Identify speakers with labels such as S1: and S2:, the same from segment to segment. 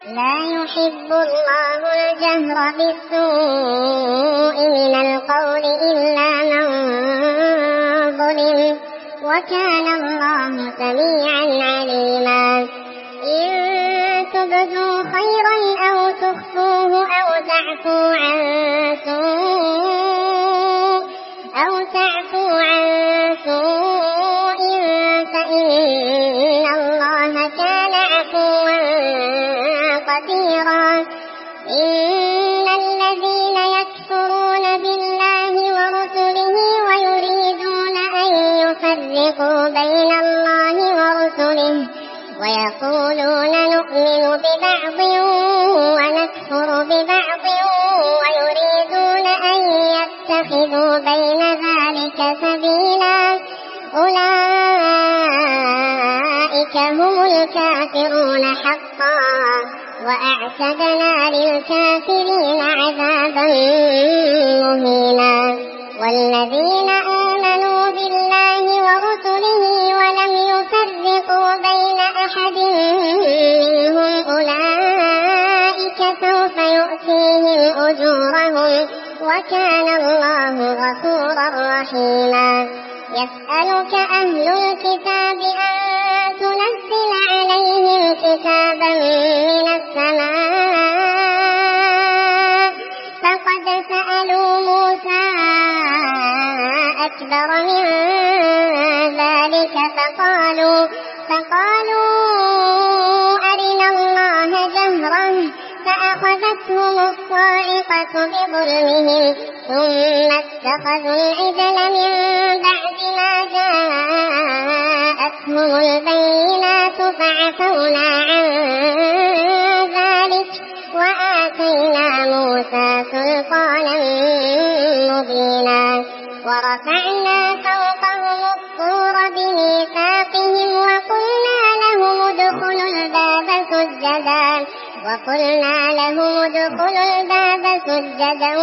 S1: لا يحب الله الجهر بالسوء من القول إلا من ظلم وكان الله سميعا عليما. إن تبدوا خيرا أو تخفوه أو تعفوا عن سوء فإن الله كان عفوا قديرا. إن الذين يكفرون بالله ورسله ويريدون أن يفرقوا بين الله ورسله ويقولون نؤمن ببعض ونكفر ببعض ويريدون أن يتخذوا بين ذلك سبيلا أولئك هم الكافرون حقا وأعتدنا للكافرين عذابا مهينا. والذين آمنوا بالله ورسله ولم يفرقوا بين أحد منهم أولئك سوف يؤتيهم أجورهم وكان الله غفورا رحيما. يسألك أهل الكتاب أن تنزل عليهم كتابا من السماء فقد سألوا موسى أكبر من ذلك فقالوا أرنا الله جهرا فأخذتهم الصاعقة بظلمهم ثم اتخذوا العجل من بعد ما جاءتهم البينات فعفونا عن ذلك وآتينا موسى سلطانا مبينا. ورفعنا فوقهم الطور بميثاقهم وقلنا لهم ادخلوا الباب سجدا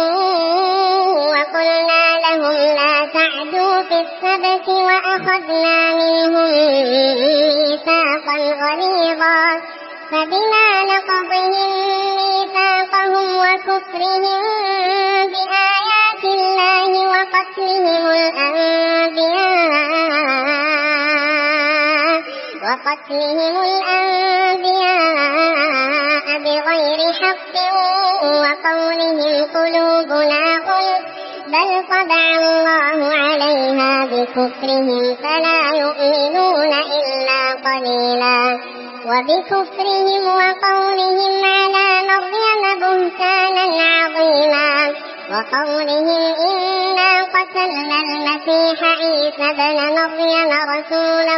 S1: وقلنا لهم لا تعدوا في السبت وأخذنا منهم ميثاقا غليظا. فبما نقضهم ميثاقهم وكفرهم بآيات الله وقتلهم الأنبياء بغير حق وقولهم قلوبنا غلف بل طبع الله عليها بكفرهم فلا يؤمنون إلا قليلا. وبكفرهم وقولهم على مريم بهتانا عظيما وقولهم إنا قتلنا المسيح عيسى ابن مريم رسول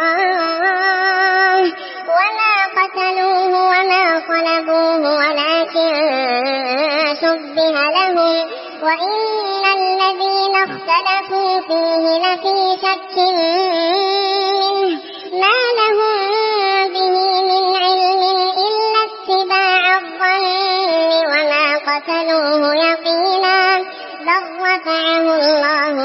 S1: الله وما قتلوه وما صلبوه ولكن شبه لهم وإن الذين اختلفوا فيه لفي شك منه ما لهم به من علم إلا اتباع الظن وما قتلوه يقينا بل رفعه الله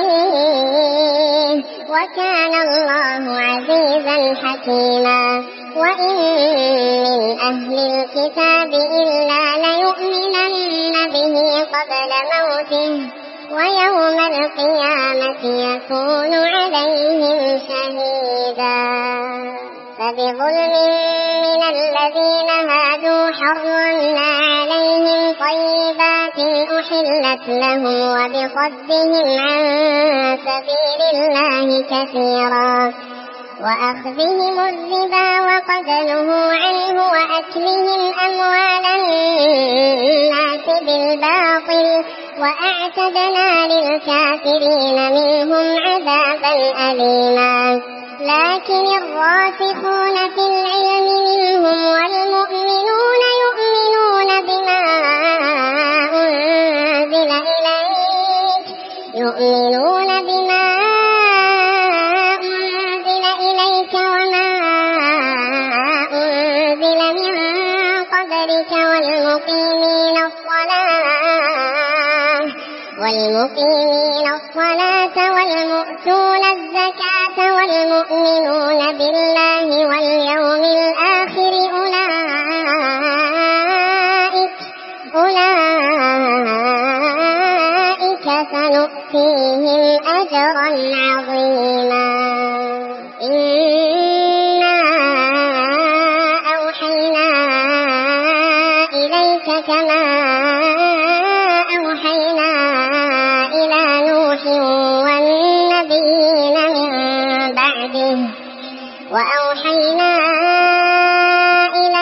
S1: إليه وكان الله عزيزا حكيما. وإن من أهل الكتاب إلا ليؤمنن به قبل موته ويوم القيامة يكون عليهم شهيدا. فبظلم من الذين هادوا حرمنا عليهم طيبات أحلت لهم وبصدهم عن سبيل الله كثيرا وأخذهم الربا وقد نهوا عنه وأكلهم أموال الناس بالباطل وأعتدنا للكافرين منهم عذابا أليما. لكن الراسخون في العلم منهم والمؤمنون يؤمنون بما أنزل إليك وما أنزل من قبلك والمقيمين الصلاة والمؤتون الزكاة والمؤمنون بالله واليوم الآخر أولئك كما أوحينا إلى نوح والنبيين من بعده وأوحينا إلى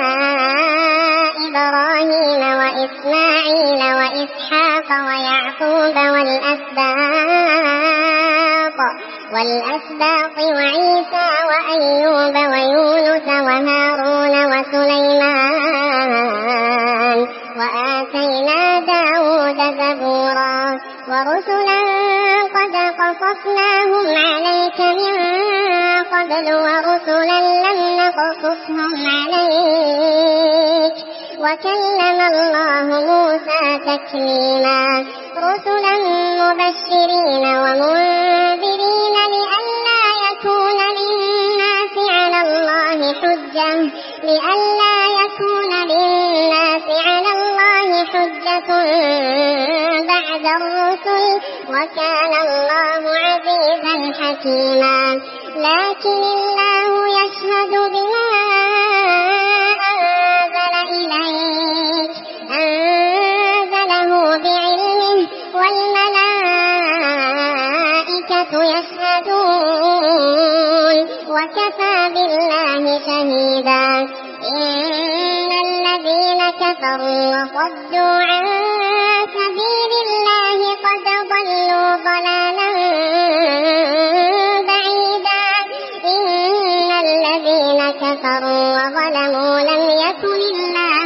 S1: إبراهيم وإسماعيل وإسحاق ويعقوب والأسباط وعيسى وأيوب ويونس وهارون وسليمان وآتينا داود زبورا ورسلا قد قصصناهم عليك من قبل ورسلا لم نقصصهم عليك وكلم الله موسى تكليما رسلا مبشرين ومنذرين لئلا يكون للناس على الله حجة بعد الرسل وكان الله عزيزا حكيما لكن الله يشهد بما أنزله بعلمه والملائكة يشهدون وكفى بالله شهيدا إن الذين كفروا وصدوا عن سبيل الله قد ضلوا ضلالا بعيدا إن الذين كفروا وظلموا لم يكن الله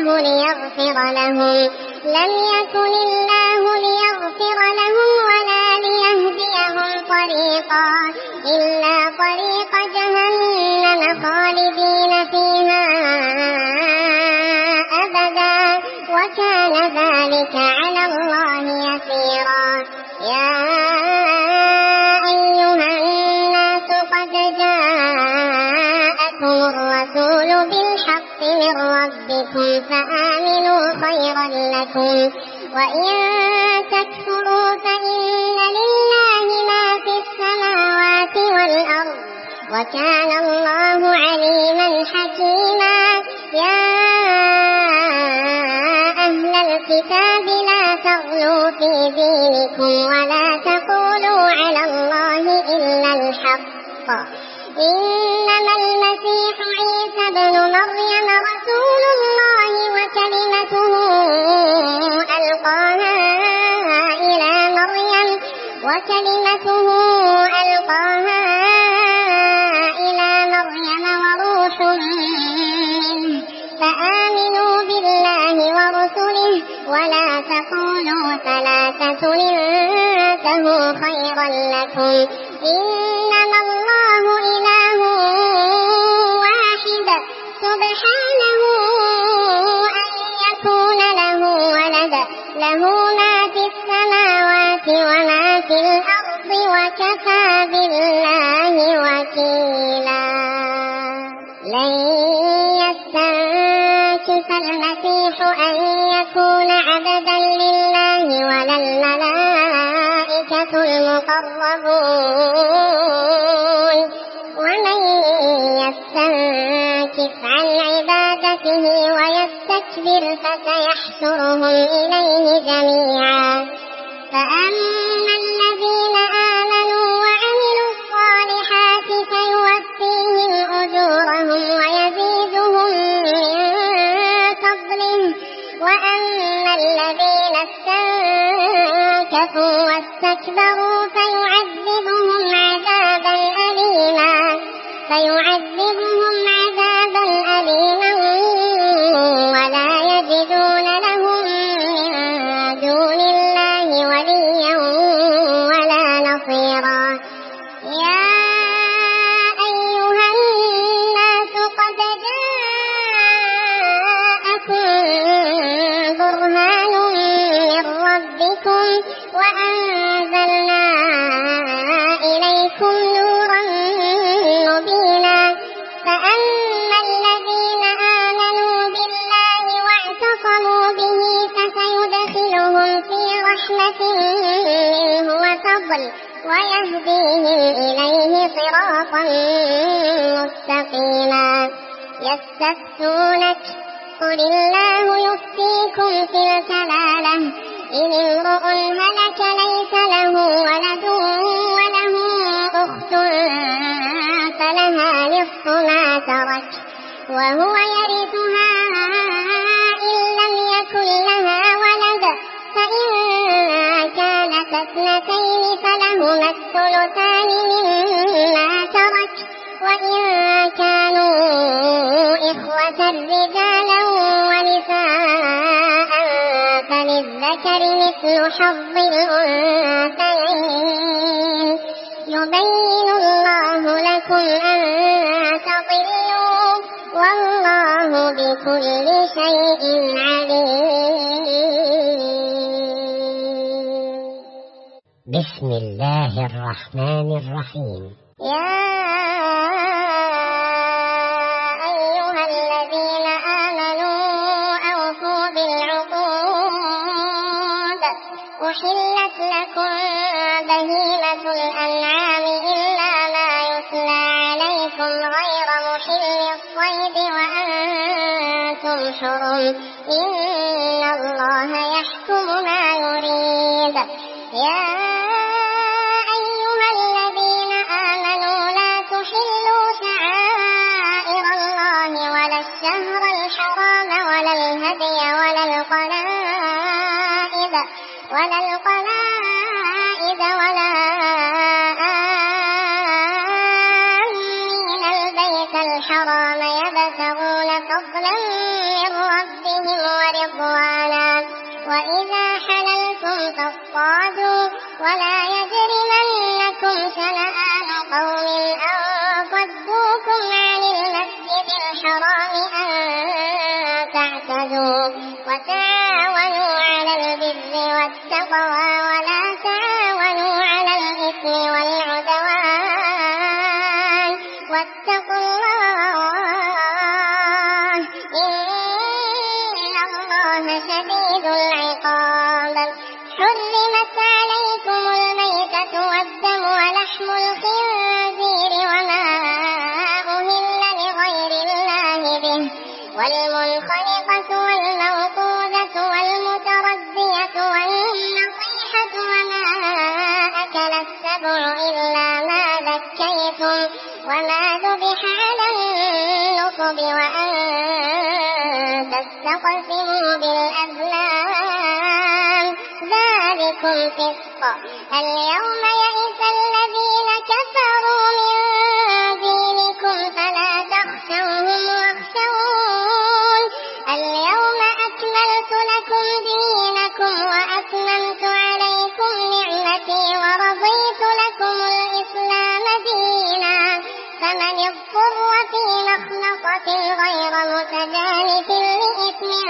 S1: ليغفر لهم ولا ليهديهم طريقا إلا طريق جهنم خالدين فيها أبدا وكان ذلك على الله يسيرا يا أيها الناس قد جاءكم الرسول بالحق من ربكم فآمنوا خيرا لكم وإن تكفروا فإن لله ما في السماوات والأرض وكان الله عليما حكيما يا أهل الكتاب لا تغلوا في دينكم ولا تقولوا على الله إلا الحق إنما المسيح عيسى ابن مريم رسول الله وكلمته ألقاها إلى مريم وروح منه فآمنوا بالله ورسله ولا تقولوا ثلاثة انتهوا خيرا لكم إنما الله إله واحد سبحانه أن يكون له ولد له ما في السماوات وما في الأرض وكفى بالله وكيلا لن يستنكف المسيح أن يكون عبدا لله ولا الملائكة المقربون ومن يستنكف عن عبادته ويستكبر فسيحشرهم إليه جميعا فأما الذين آمنوا وعملوا الصالحات فيوفيهم أجورهم ويزيدهم من فضله وأما الذين استنكفوا واستكبروا فيعذبهم عذابا أليما ولا يجدون لهم من دون الله وليا ولا نصيرا يا أيها الناس قد جاءكم برهان من ربكم وأنزلنا إليكم نورا مبينا فأما الذين آمنوا بالله واعتصموا به فسيدخلهم في رحمة منه وفضل ويهديهم إليه صراطا مستقيما قل الله يفتيكم في الكلالة إن امرؤ هلك ليس له ولد وله أخت فلها نصف ما ترك وهو يرثها إن لم يكن لها ولد فإن كانت اثنتين فلهما الثلثان مما ترك وإن كانوا إخوة رجالا ونساء فللذكر مثل حظ الأنثيين يبين الله لكم أن تضلوا والله بكل شيء عليم.
S2: بسم الله الرحمن الرحيم.
S1: يا أيها الذين آمنوا أوفوا بالعقود أحلت لكم بهيمة الأنعام إلا ما يتلى عليكم غير محل الصيد وأنتم حرم إن الله يحكم ما يريد. يا أيها الذين آمنوا لا تحلوا شعائر الله ولا الشهر الحرام ولا الهدي ولا القلائد ولا آمين البيت الحرام يبتغون فضلا من ربهم ورضوانا وإذا حللتم فاصطادوا ولا يجرمنكم شنآن قوم أن صدوكم عن المسجد الحرام أن تعتدوا وتعاونوا على البر والتقوى ولا تعاونوا على الإثم والعدوان واتقوا الله إن الله شديد العقاب. حرمت عليكم الميتة والدم ولحم الخنزير وما أهل لغير الله به والمنخنقة والموقوذة والمتردية والنطيحة وما أكل السبع إلا ما ذكيتم وما ذبح على النصب وأن تستقسموا بالأزلام ذلكم فسق. اليوم يئس الذين كفروا من دينكم فلا تخشوهم واخشون اليوم أكملت لكم دينكم وأتممت عليكم نعمتي ورضيت لكم الإسلام دينا فمن اضطر في مخنصة غير متجانف لإثم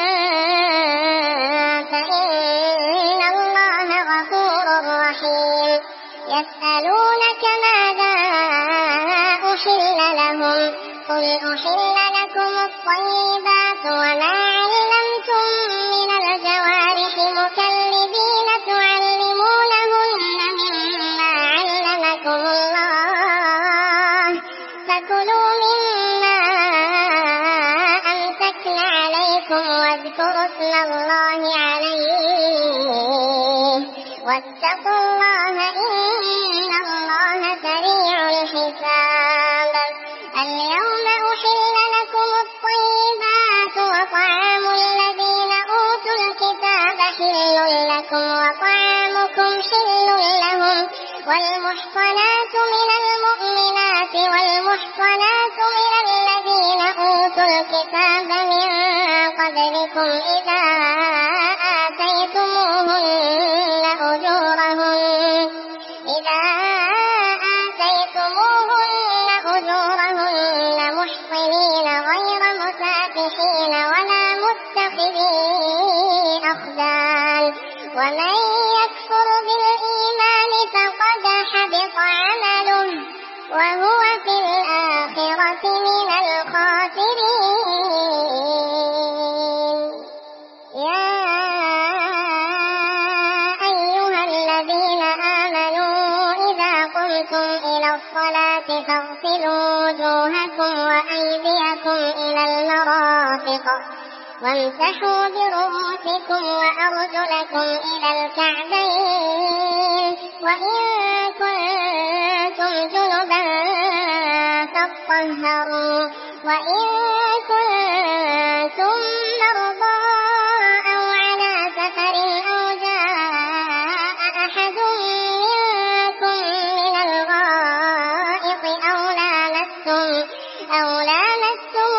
S1: فإن الله غفور رحيم. يسألونك ماذا أحل لهم قل أحل لكم الطيبات وما علمتم من الجوارح مكلبين تعلمونهن مما علمكم الله فكلوا مما أمسكن عليكم واذكروا اسم الله عليه واتقوا الله إن الله سريع الحساب. اليوم أحل لكم الطيبات وطعام الذين أوتوا الكتاب حل لكم وطعامكم حل لهم والمحصنات من المؤمنات والمحصنات من الذين أوتوا الكتاب من قبلكم إذا آتيتموهن أجورهن محصنين غير مسافحين ولا متخذي أخدان ومن يكفر بالإيمان فقد حبط عمله وهو في الآخرة من الخاسرين. يا أيها الذين آمنوا إذا قمتم إلى الصلاة فاغسلوا وجوهكم وأيديكم إلى المرافق وامسحوا برؤوسكم وأرجلكم إلى الكعبين وإن كنتم جنبا فاطهروا وإن كنتم مرضى أو على سفر أو جاء أحد منكم من الغائط أو لامستم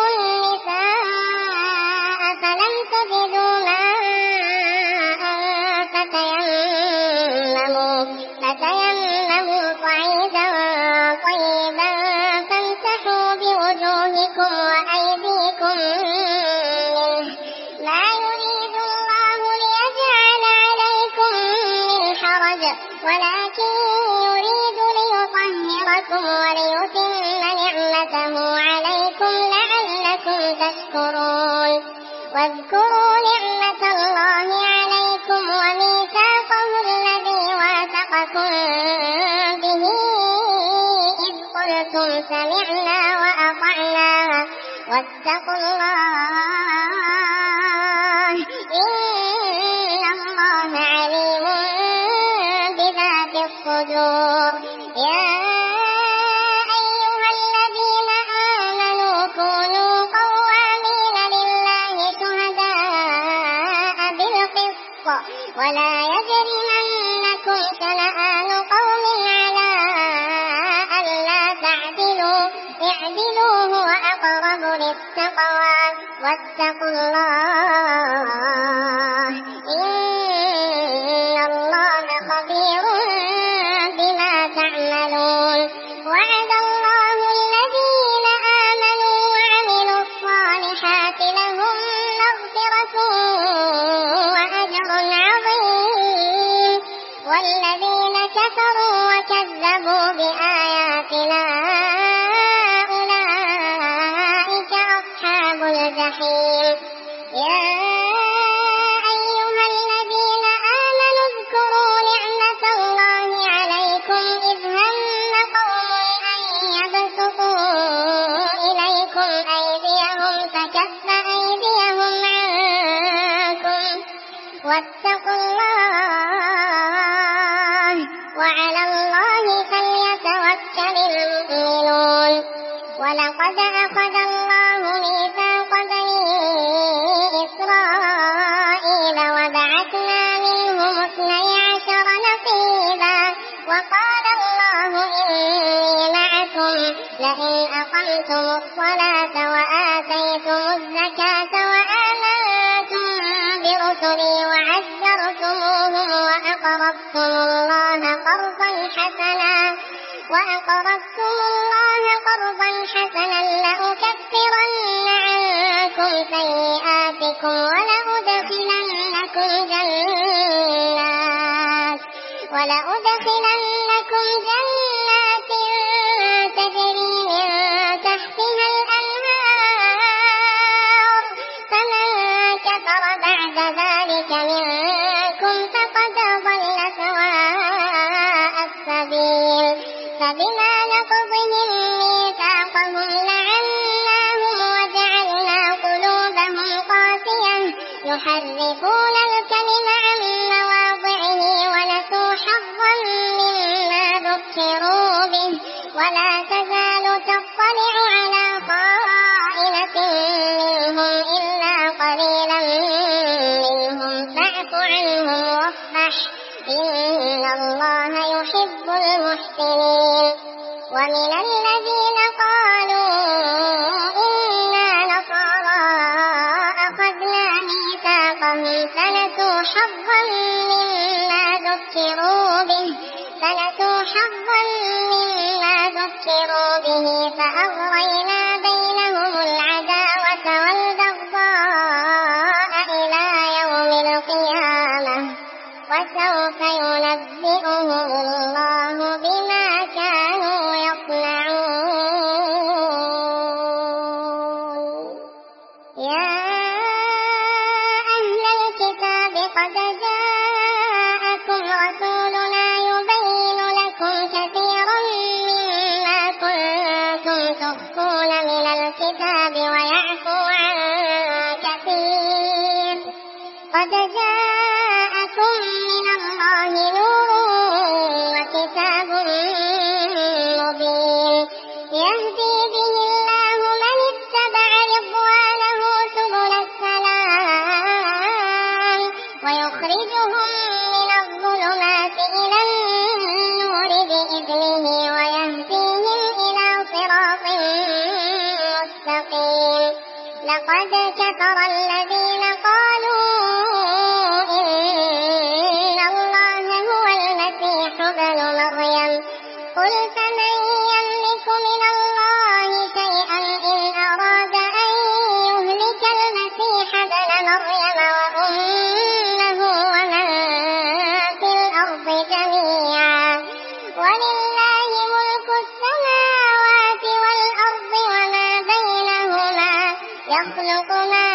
S1: النساء فلم تجدوا ماء فتيمموا صعيدا طيبا فامسحوا بوجوهكم وأيديكم منه ما يريد الله ليجعل عليكم من حرج ولكن يريد ليطهركم وليتم نعمته عليكم لعلكم تشكرون واذكروا نعمة الله عليكم وميثاقه الذي واثقكم به إذ قلتم سمعنا وأطعنا واتقوا الله إن الله عليم بذات الصدور يا أيها الذين آمنوا كونوا قوامين لله شهداء بالقسط ولا يجرمنكم شنآن قوم على ألا تعدلوا اعدلوا هو أقرب للتقوى واتقوا الله إن الله خبير بما تعملون وعد الله الذين آمنوا وعملوا الصالحات لهم مغفرة وأجر عظيم والذين كفروا وكذبوا بآياتنا أولئك أصحاب الجحيم يا أيها الذين آمنوا اذكروا نعمة الله عليكم إذ هم قوم أن يبسطوا إليكم أيديهم فكف أيديهم عنكم واتقوا الله وعلى الله فليتوكل المؤمنون ولقد أخذ الله ميثاق بني إسرائيل وبعثنا منهم 12 نقيبا وقال الله إني معكم لئن أقمتم الصلاة وآتيتم الزكاة وآمنتم برسلي وعزرتموهم وأقرضتم الله قرضا حسنا لأكفرن عنكم سيئاتكم ولأدخلنكم جنات تجري من تحتها الأنهار فمن كفر بعد ذلك منكم فقد ضل سواء السبيل فبما نقضهم ميثاقهم لعناهم وجعلنا قلوبهم قاسية يحرفون الكلم عن مواضعه ونسوا حظا مما ذكروا به ولا تزال تطلع على خائنة منهم إلا قليلا منهم فاعف عنهم واصفح إن الله يحب المحسنين ومن الذين قالوا إنا نصارى أخذنا ميثاقهم فنسوا حظا مما ذكروا به فأغرينا بينهم العداوة والبغضاء إلى يوم القيامة وسوف ينبئهم الله بما كانوا يصنعون يا أهل الكتاب قد جاءكم رسولنا يبين لكم كثيرا مما كنتم تخفون من الكتاب ويعفو عن كثير قد جاءكم من الله نور وكتاب مبين يهدي به الله من اتبع رضوانه سبل السلام ويخرجهم من الظلمات إلى النور بإذنه ويهديهم إلى صراط مستقيم لقد كفر الذين قالوا إن الله هو المسيح ابن مريم قل فمن يملك من الله شيئا إن أراد أن يهلك المسيح ابن مريم وأمه ومن في الأرض جميعا ولله ملك السماوات والأرض وما بينهما يخلق ما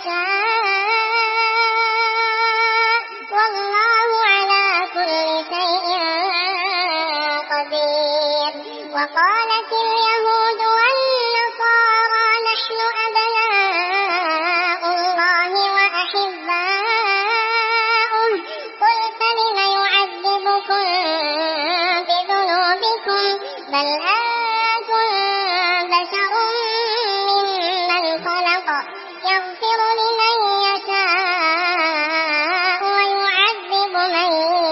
S1: يشاء والله على كل شيء قدير وقالت اليهود والنصارى نحن أبناء الله وأحباؤه قل فلم يعذبكم بذنوبكم بل أنتم بشر ممن خلق يغفر لمن يشاء ويعذب من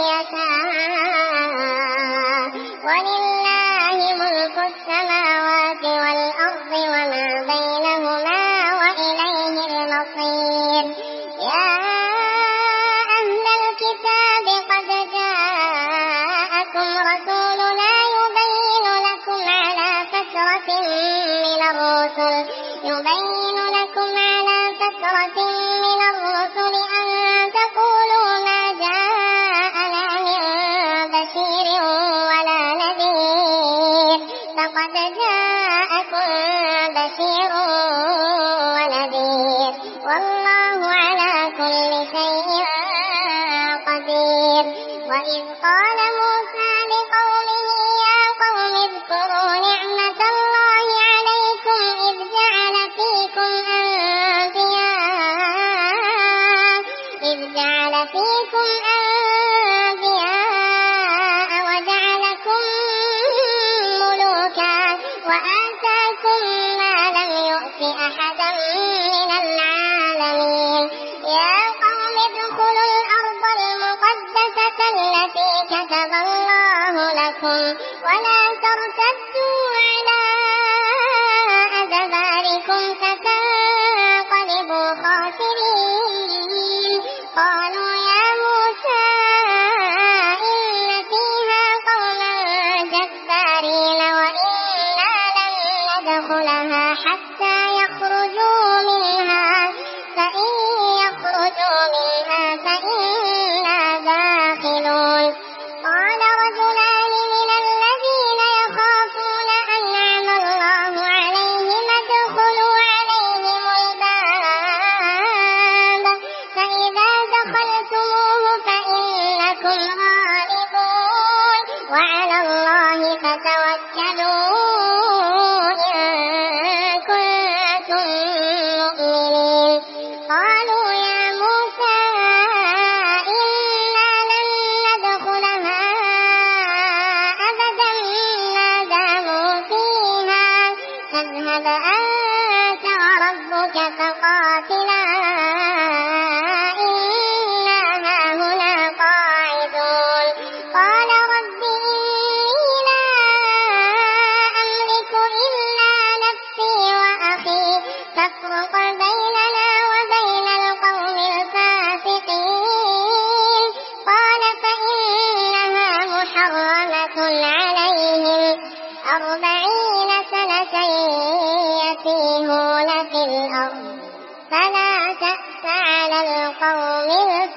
S1: يشاء ولله ملك السماوات والأرض وما بينهما وإليه المصير يا أهل الكتاب قد جاءكم رسولنا يبين لكم على فترة من الرسل أن تقولوا ما جاءنا من بشير ولا نذير فقد جاءكم بشير ونذير والله على كل شيء قدير وإذ قال موسى لقومه يا قوم اذكروا نعمة الله عليكم إذ جعل فيكم أنبياء وجعلكم ملوكا وآتاكم ما لم يؤت أحدا من العالمين يا قوم ادخلوا الأرض المقدسة التي كتب الله لكم ولا ترتدوا على أدباركم فتنقلبوا خاسرين قالوا يا موسى إن فيها قوما جبارين وإنا لن ندخلها حتى يخرجوا منها فإن يخرجوا منها فإنا داخلون قال رجلان من الذين يخافون أنعم الله عليهم ادخلوا عليهم الباب فإذا دخلتموه فإنكم غالبون وعلى الله فتوكلوا إن كنتم مؤمنين قالوا يا موسى إنا لن ندخلها أبدا ما داموا فيها فاذهب أنت وربك فقاتلا إنا هاهنا قاعدون قال رب إني لا أملك إلا نفسي وأخي فافرق بيننا وبين القوم الفاسقين قال فإنها محرمة عليهم 40 سنة يتيهون في الأرض فلا تأس على القوم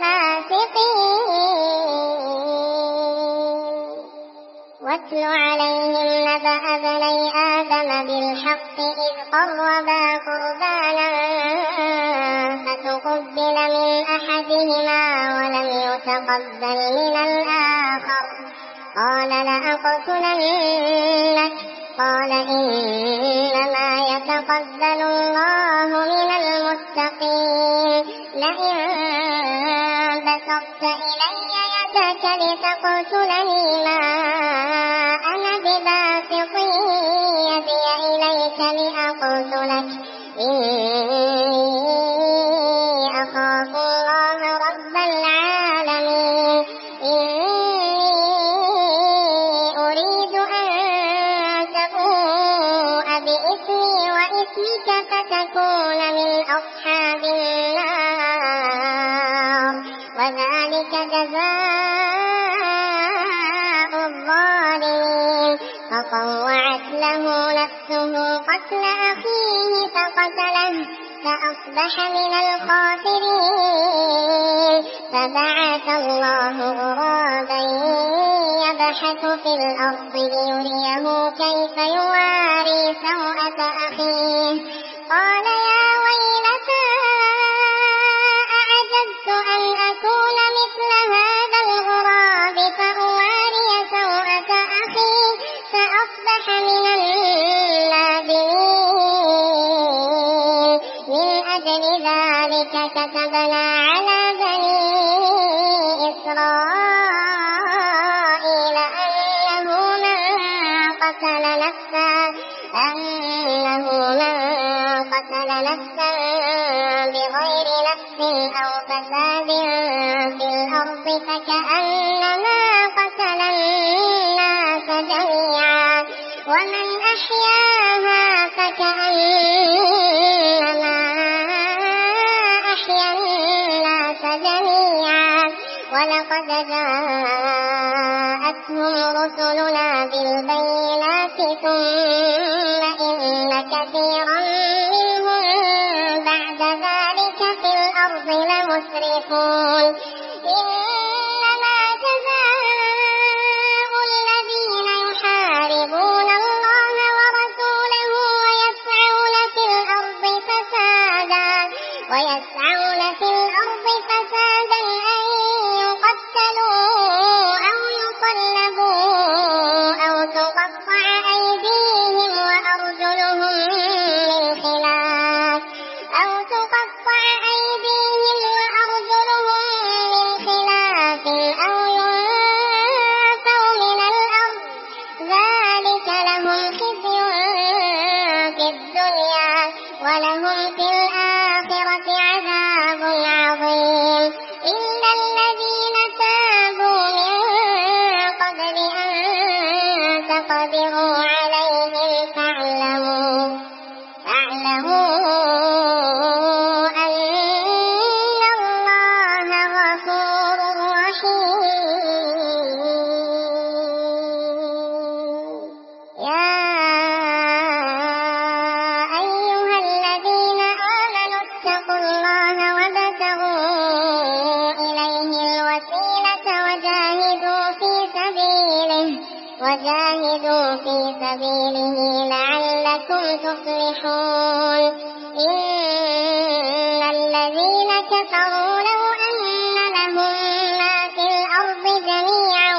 S1: الفاسقين واتل عليهم نبأ ابني آدم بالحق إذ قربا قربانا فتقبل من أحدهما ولم يتقبل من الآخر قال لأقتلنك قال إنما يتقبل الله من المتقين لئن بسطت إلي يدك لتقتلني ما أنا بباسط يدي إليك لأقتلك إني أخاف الله رب العالمين إني أريد أن تبوء بإثمي وإثمك فتكون من أصحاب النار وذلك جزاء الظالمين فطوعت له نفسه قتل أخيه فقتله فأصبح من الخاسرين فبعث الله غرابا يبحث في الأرض ليريه كيف يواري سوءة أخيه قال يا ويلتى أعجزت أن أكون مثل هذا الغراب فأواري سوءة أخي فأصبح من النادمين من أجل ذلك كتبنا على بني إسرائيل أنه من قتل نفسا بغير نفس أو فساد في الأرض فكأنما قتل الناس جميعا ومن أحياها فكأنما أحيا الناس جميعا ولقد جاءتهم رسلنا بالبينات ثم إن كثيرا منهم بعد ذلك في الأرض لمسرفون إنما جزاء الذين يحاربون الله ورسوله ويسعون في الأرض فسادا أن يقتلوا أو يصلبوا أو تقطع أيديهم وأرجلهم من خلاف أو ينفوا من الأرض ذلك لهم خزي في الدنيا ولهم في الآخرة عذاب عظيم إلا الذين تابوا من قبل أن تقدروا عليهم فاعلموا أن الله غفور رحيم يا أيها الذين آمنوا اتقوا الله وابتغوا إليه الوسيلة وجاهدوا في سبيله لعلكم تفلحون إن الذين كفروا لو أن لهم ما في الأرض جميعا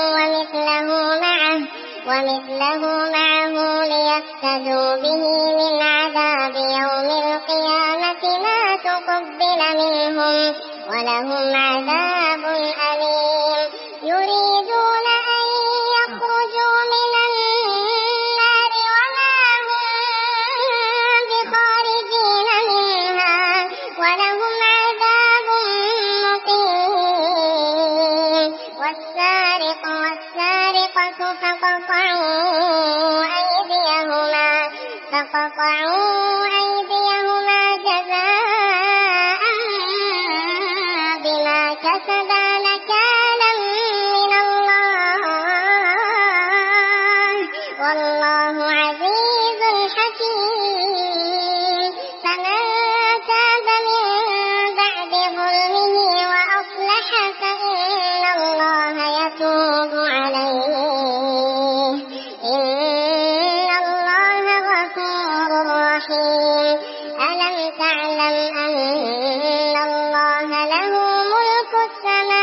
S1: ومثله معه ليفتدوا به من عذاب يوم القيامة ما تقبل منهم ولهم عذاب أليم يريدون أن يخرجوا من النار وما هم بخارجين منها ولهم عذاب مقيم والسارق والسارقة فقطعوا أيديهما جزاء بما كسبا نكالا من الله والله عزيز حكيم فمن تاب من بعد ظلمه وأصلح فإن الله يتوب عليه إن الله غفور رحيم ألم تعلم أن الله له ملك السماوات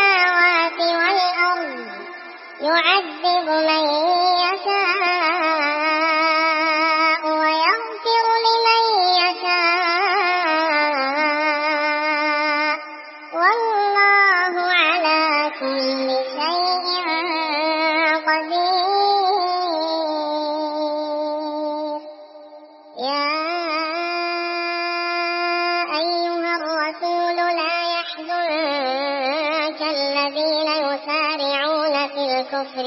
S1: يحزنك الذين يسارعون في الكفر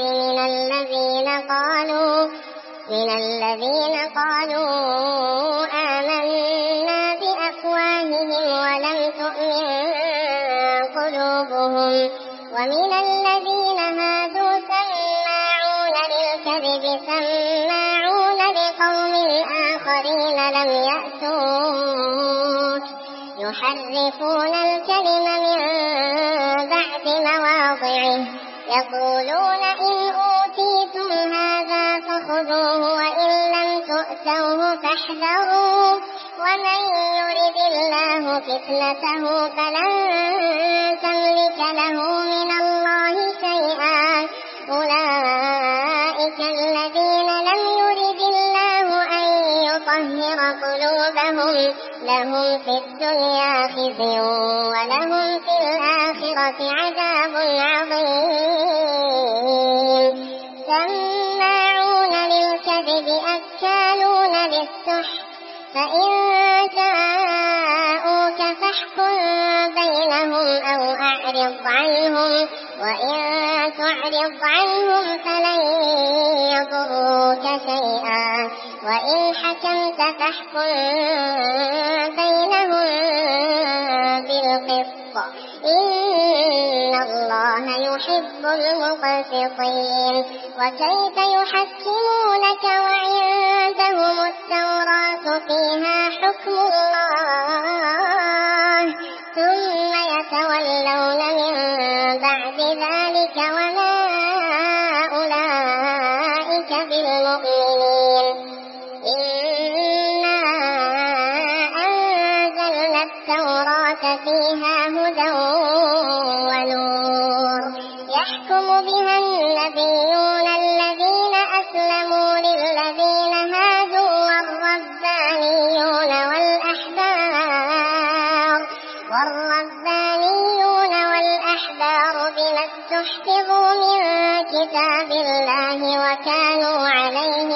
S1: من الذين قالوا آمنا بأفواههم ولم تؤمن قلوبهم ومن الذين هادوا سماعون للكذب سماعون لقوم آخرين لم يأتوك يحرفون الكلم من بعد مواضعه يقولون إن أوتيتم هذا فخذوه وإن لم تؤتوه فاحذروا ومن يرد الله فتنته فلن تملك له من الله شيئا أولئك الذين لم يرد الله أن يطهر قلوبهم لهم في الدنيا خزي ولهم في الآخرة عذاب عظيم سماعون للكذب أكالون للسحت فإن جاءوك فاحكم بينهم أو أعرض عنهم وإن تعرض عنهم فلن يضروك شيئا وإن حكمت فاحكم بينهم بالقسط إن الله يحب المقسطين وكيف يحكمونك وعندهم التوراة فيها حكم الله ثم يتولون من بعد ذلك وما أولئك بالمؤمنين إنا أنزلنا التوراة فيها هدى ونور يحكم بها النبيون الذين أسلموا للذين هادوا والربانيون والأحبار بما استحفظوا من كتاب الله وكانوا عليه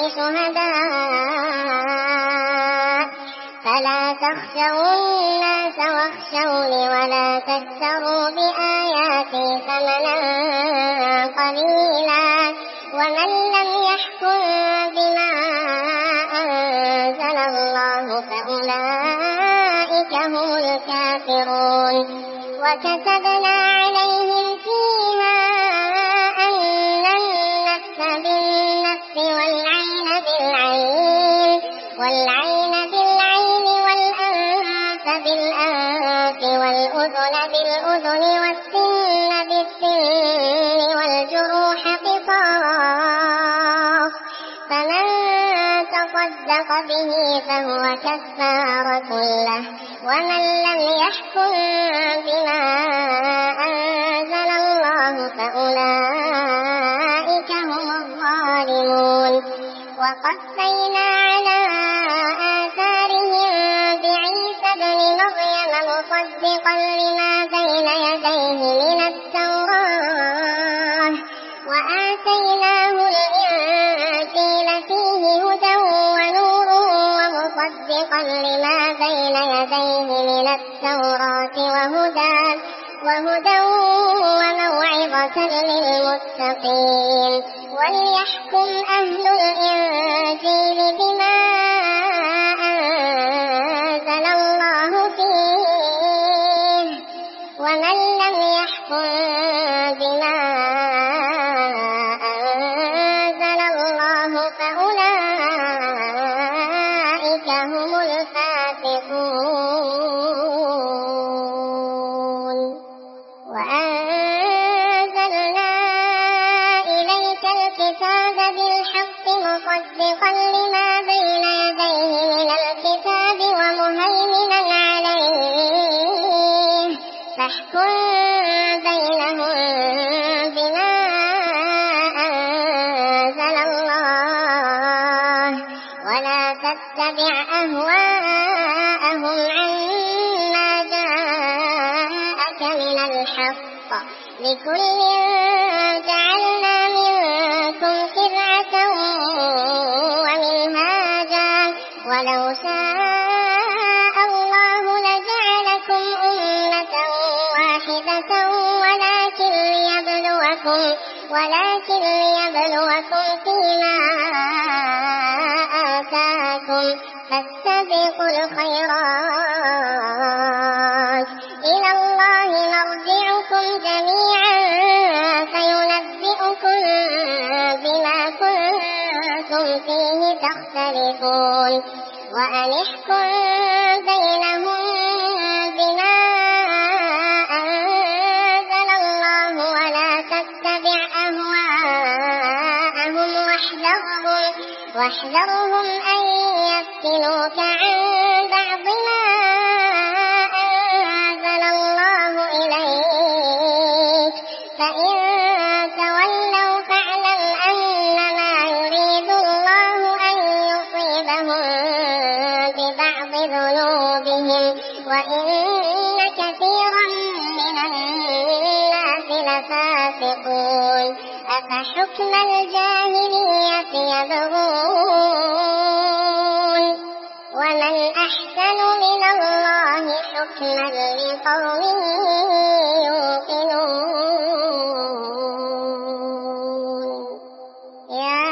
S1: شهداء فلا تخشوا الناس واخشوني ولا تشتروا بآياتي ثمنا قليلا ومن لم يحكم بما أنزل الله فأولئك هم الكافرون وكتبنا عليهم فيها أن النفس بالنفس والعين بالعين والأنف بالأنف والأذن بالأذن والسن بالسن والجروح قصاص فمن تصدق به فهو كفارة له ومن لم يحكم بما أنزل الله فأولئك هم الظالمون وقفينا على آثارهم بعيسى ابن مريم مصدقا لما بين يديه من التوراة وآتيناه الإنجيل فيه هدى ونور ومصدقا لما بين يديه من التوراة وهدى وموعظة للمتقين وليحكم أهل الإنجيل بما أنزل الله فيه ومن لم يحكم بما أنزل الله فأولئك هم الفاسقون وأنزلنا إليك الكتاب بالحق مصدقا لما بين يديه من الكتاب ومهيمنا عليه فاحكم بينهم بما أنزل الله ولا تتبع أهواءهم عما جاءك من الحق لكل جعلنا منكم شرعة ومنهاجا ولو شاء الله لجعلكم أمة أموالكم ولكن ليبلوكم فيما آتاكم فاستبقوا الخيرات إلى الله مرجعكم جميعا فينبئكم بما كنتم فيه تختلفون وأن احكم بينهم بما أنزل الله ولا تتبع أهواءهم واحذرهم أن يفتنوك عن بعض ما أنزل الله إليك فإن تولوا فاعلم أنما يريد الله أن يصيبهم ببعض ذنوبهم وإن كثيرا من الناس لفاسقون أفحكم الجاهلية يبغون ومن أحسن من الله حكما لقوم يوقنون يا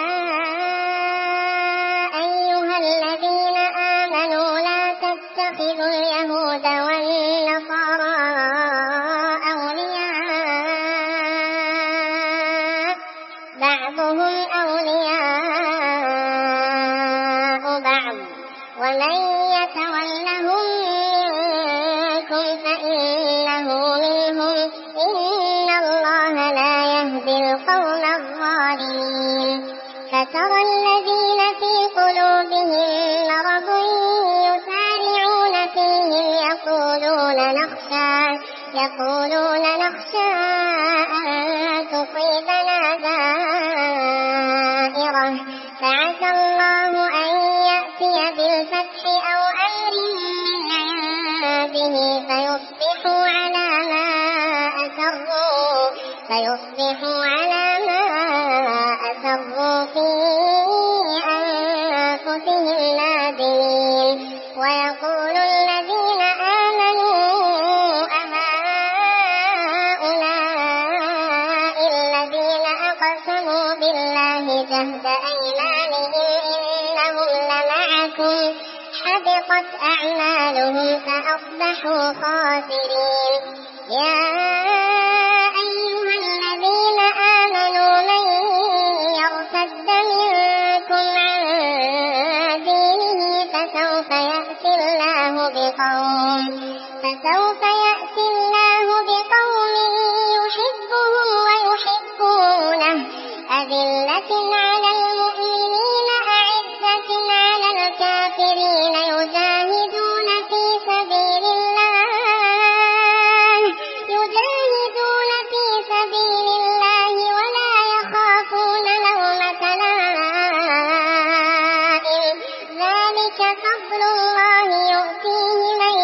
S1: أيها الذين آمنوا لا تتخذوا اليهود والنصارى أولياء بعضهم أولياء بعض ومن يتولهم منكم فإنه منهم إن الله لا يهدي القوم الظالمين فترى الذين في قلوبهم مرض يسارعون فيهم يقولون نخشى أن تصيبنا دائرة فعسى الله أن يأتي بالفتح أو أمر من عنده فيصبحوا على ما أسروا في أنفسهم نادمين ويقول الذين آمنوا أهؤلاء الذين أقسموا بالله جهد أيمانهم إنهم لمعكم حبطت أعمالهم فأصبحوا خاسرين يا أيها الذين آمنوا من يرتد منكم عن دينه فسوف يأتي الله بقوم يحبهم ويحبونه أذلة على المؤمنين أعزة على الكافرين يجاهدون في سبيل الله ولا يخافون لومة لائم ذلك فضل الله يؤتيه من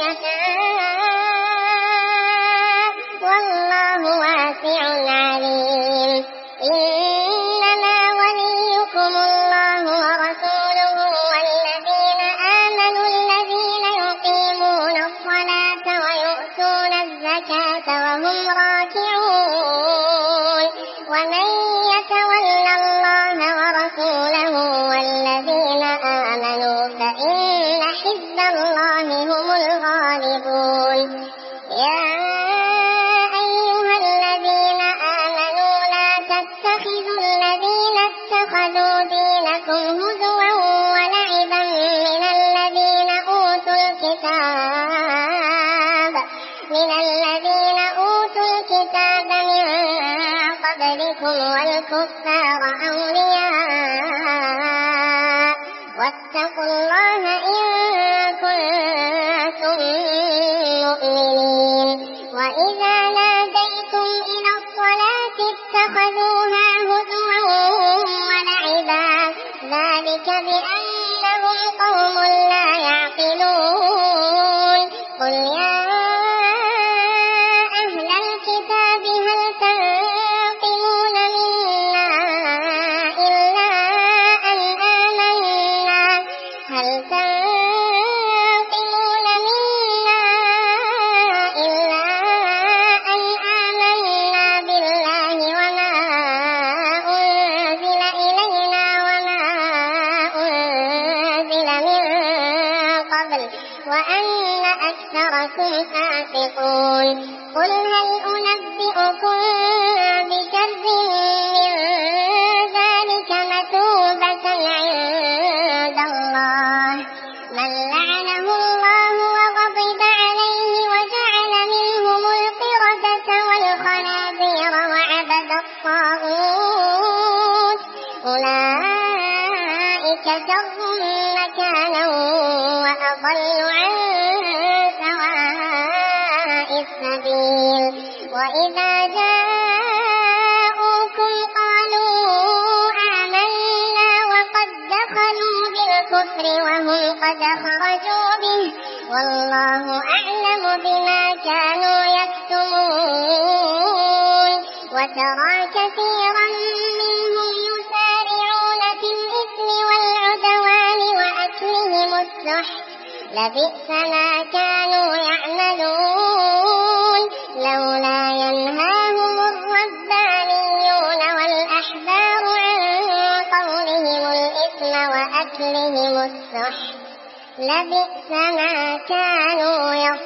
S1: يشاء والله واسع عليم إنما وليكم الله ورسوله والذين آمنوا الذين يقيمون الصلاة ويؤتون الزكاة وهم راكعون ومن يتول الله ورسوله والذين آمنوا فإن حزب الله هم الغالبون يا أيها الذين آمنوا لا تتخذوا الذين اتخذوا دينكم هزوا ولعبا من الذين أوتوا الكتاب من قبلكم والكفار أولياء واتقوا الله إن كنتم مؤمنين وإذا ناديتم إلى الصلاة اتخذوها هزوا ولعبا ذلك بأنهم قوم لا يعقلون قل يا أهل الكتاب هل تنقمون منا إلا أن آمنا بالله أنكم فاسقون. قل هل أنبئكم بشر من ذلك مثوبة عند الله من لعنه الله وغضب عليه وجعل منهم القردة والخنازير وعبد الطاغوت أولئك شر مكانا وأضل عن سواء السبيل. وإذا جاءوكم قالوا آمنا وقد دخلوا بالكفر وهم قد خرجوا به والله أعلم بما كانوا يكتمون. وترى كثيرا منهم يسارعون في الإثم والعدوان وأكلهم السحت لبئس ما كانوا يعملون. لولا ينهاهم الربانيون والأحبار عن قولهم الإثم وأكلهم السحت لبئس ما كانوا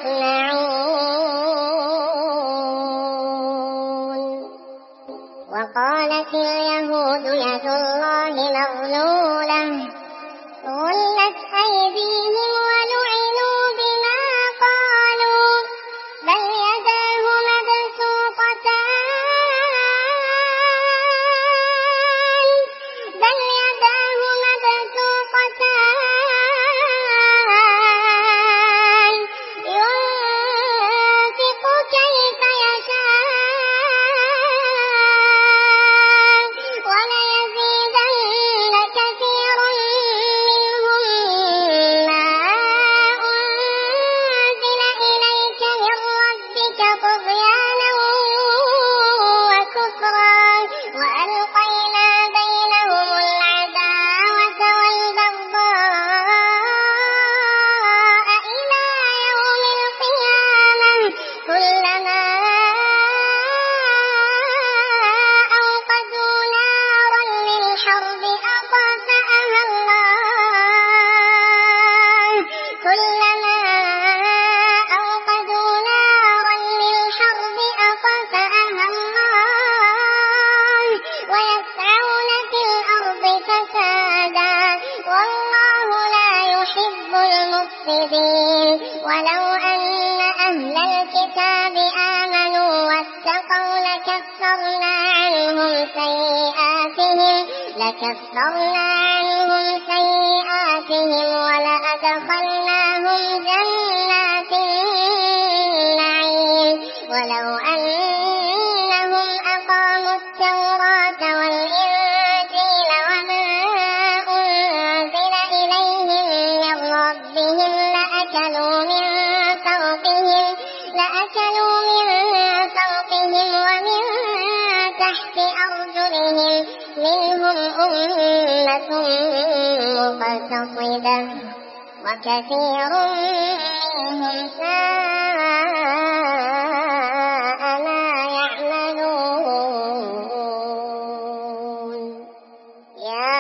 S1: يصنعون. وقالت اليهود يد الله مغلولة غلت أيديهم ولعنوا بما قالوا بل يداه مبسوطتان ينفق كيف يشاء وليزيدن كثيرا منهم ما أنزل إليك من ربك طغيانا وكفرا وألقينا بينهم العداوة والبغضاء إلى يوم القيامة كلما أوقدوا نارا للحرب أطفأها الله ويسعون في الأرض فسادا والله لا يحب المفسدين. ولو أن أهل الكتاب آمنوا واتقوا لكفرنا عنهم سيئاتهم ولأدخلناهم جنات النعيم. ولو أنهم أقاموا التوراة والإنجيل وما أنزل إليهم من ربهم لأكلوا من فوقهم ومن تحت أرجلهم منهم أمة مقتصدة وكثير منهم ساء ما يعملون. يا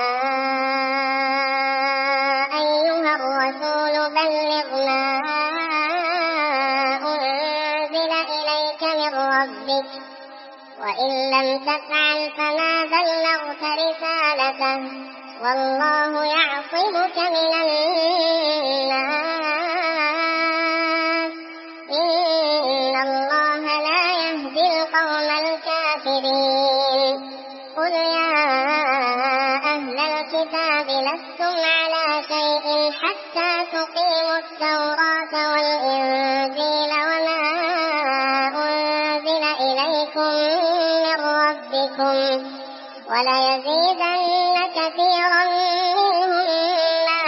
S1: أيها الرسول بلغ ما أنزل إليك من ربك وإن لم تفعل فما بلغت رسالته والله يعصمك من الناس إن الله لا يهدي القوم الكافرين. قل يا أهل الكتاب لستم على شيء حتى تقيموا التوراة والإنجيل وما أنزل إليكم من ربكم وليزيدن كثيرا منهم ما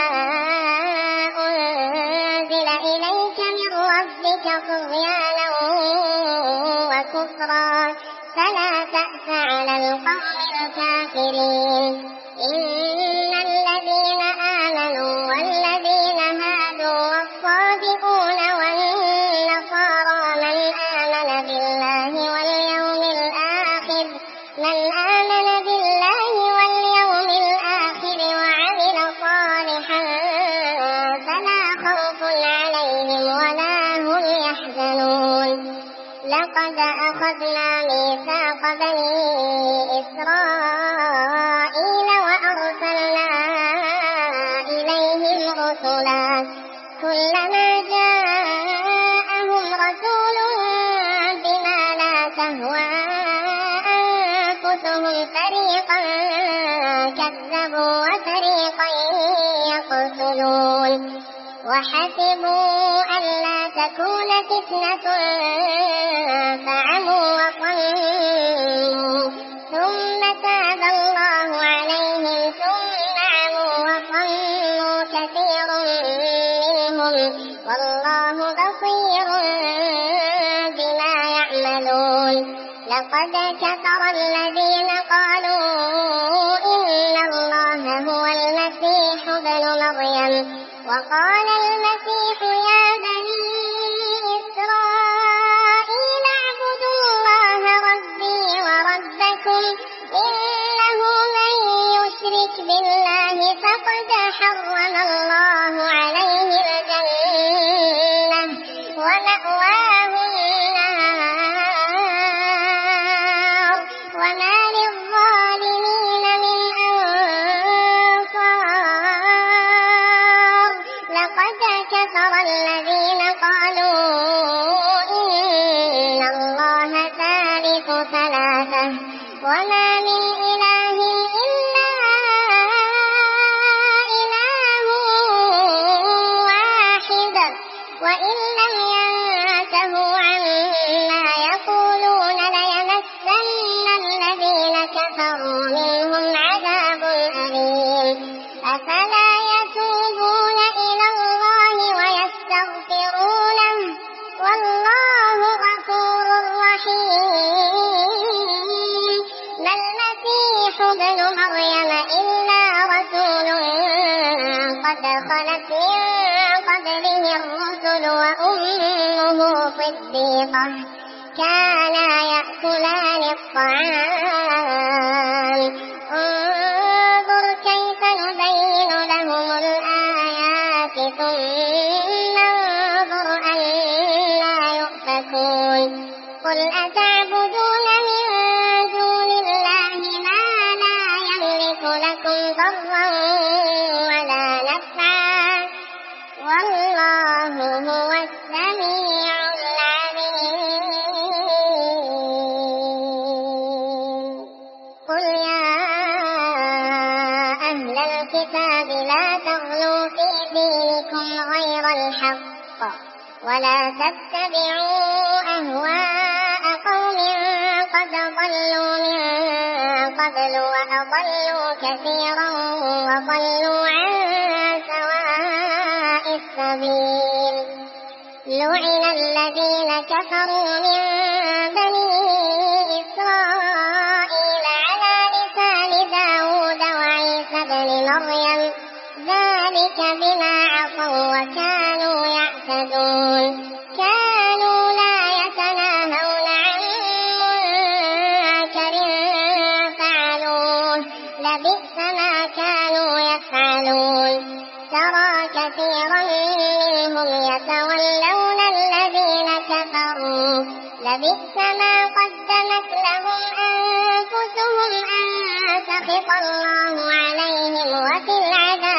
S1: أنزل إليك من ربك طغيانا وكفرا فلا تأس على القوم الكافرين. إن الذين آمنوا والذين هادوا والصابئون والنصارى من آمن بالله واليوم الآخر وعمل صالحا فلا خوف عليهم ولا هم لقد أخذنا ميثاق بني إسرائيل وأرسلنا إليهم رسلا كلما جاءهم رسول بما لا تهوى أنفسهم فريقا كذبوا وفريقا يقتلون وحسبوا ألا تكون فتنة فعموا وصموا ثم تاب الله عليهم ثم عموا وصموا كثير منهم والله بصير بما يعملون لقد كفر الذين قالوا إن الله هو المسيح ابن مريم وقال المسيح يا بني إسرائيل اعبدوا الله ربي وربكم إنه من يشرك بالله فقد حرم الله عليه الجنة ومأواه النار وما للظالمين من أنصار لقد كفر الذين قالوا إن الله ثالث ثلاثة وما من إله إلا إله واحد وإن لم ينتهوا عما يقولون ليمسن الذين كفروا منهم عذاب أليم أفلا يتوبون إلى الله ويستغفرونه والله غفور رحيم ما المسيح ابن مريم إلا رسول قد خلت من قبله الرسل وأمه صديقة كانا يأكلان الطعام انظر كيف نبين لهم الآيات ثم انظر أنى يؤفكون قل أتعبدون من دون الله ما لا يملك لكم ضرا ولا نفعا والله هو السميع العليم قل يا أهل الكتاب لا تغلوا في دينكم غير الحق ولا تتبعوا أهواء قوم قد ضلوا من قبل وأضلوا كثيرا وضلوا عن سواء السبيل لعن الذين كفروا من بني إسرائيل على لسان داود وعيسى بن مريم ذلك بما عصوا وكانوا يعتدون كانوا لا يتناهون عن منكر فعلوه لبئس ما كانوا يفعلون ترى كثيرا منهم يتولون الذين كفروا لبئس ما قدمت لهم أنفسهم أن سخط الله عليهم وفي العذاب